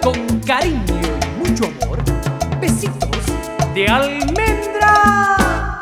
con cariño y mucho amor, besitos de almendra.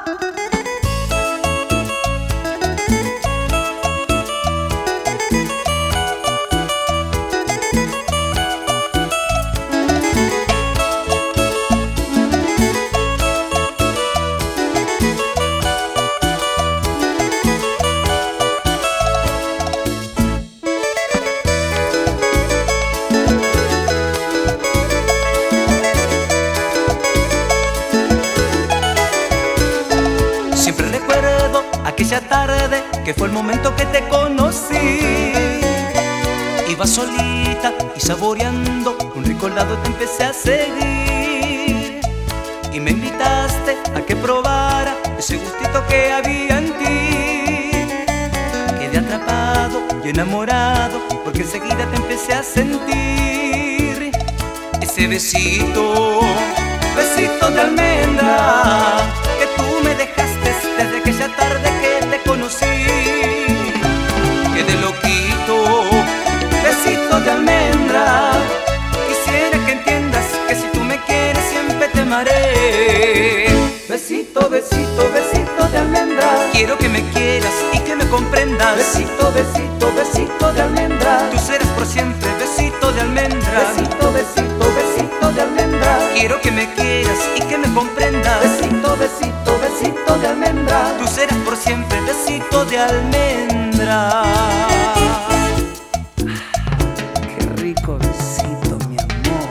Siempre recuerdo aquella tarde que fue el momento que te conocí. Iba solita y saboreando un rico helado te empecé a seguir. Y me invitaste a que probara ese gustito que había en ti. Quedé atrapado y enamorado porque enseguida te empecé a sentir. Ese besito, besito de almendra que tú me dejaste desde aquella tarde que te conocí. Quedé loquito, besito de almendra. Quisiera que entiendas que si tú me quieres siempre te amaré. Besito, besito, besito de almendra. Quiero que me quieras y que me comprendas. Besito, besito, besito de almendra. Tú serás por siempre, besito de almendra. Besito, besito, besito de almendra. Quiero que me quieras y que me comprendas. Besito, besito, besito de almendra. Tú serás por siempre, besito de almendra. Qué rico besito, mi amor.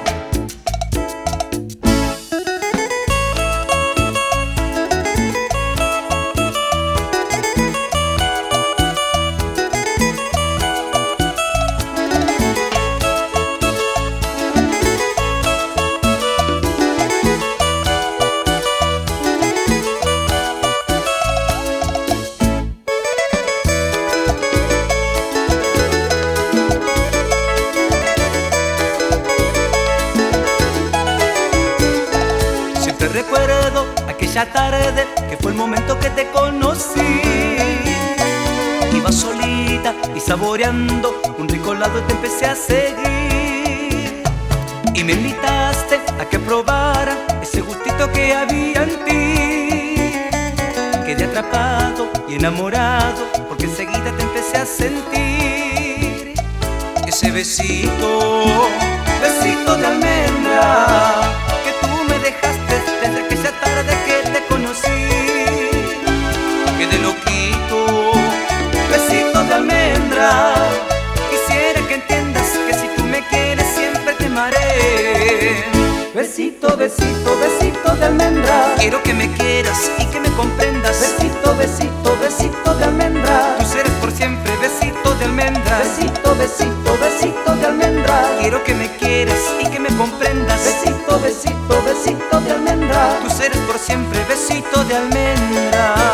Te recuerdo aquella tarde que fue el momento que te conocí. Iba solita y saboreando un rico helado y te empecé a seguir. Y me invitaste a que probara ese gustito que había en ti. Quedé atrapado y enamorado porque enseguida te empecé a sentir. Ese besito, besito de almendra que tú me dejaste desde aquella tarde que te conocí. Quedé loquito, besito de almendra. Quisiera que entiendas que si tú me quieres siempre te amaré. Besito, besito, besito de almendra. Quiero que me quieras y que me comprendas. Besito, besito, besito de almendra. Tú serás por siempre, besito de almendra. Besito, besito, besito de almendra. Quiero que me quieras y que me comprendas. Besito, besito, besito de almendra. Tú serás por siempre, besito de almendra.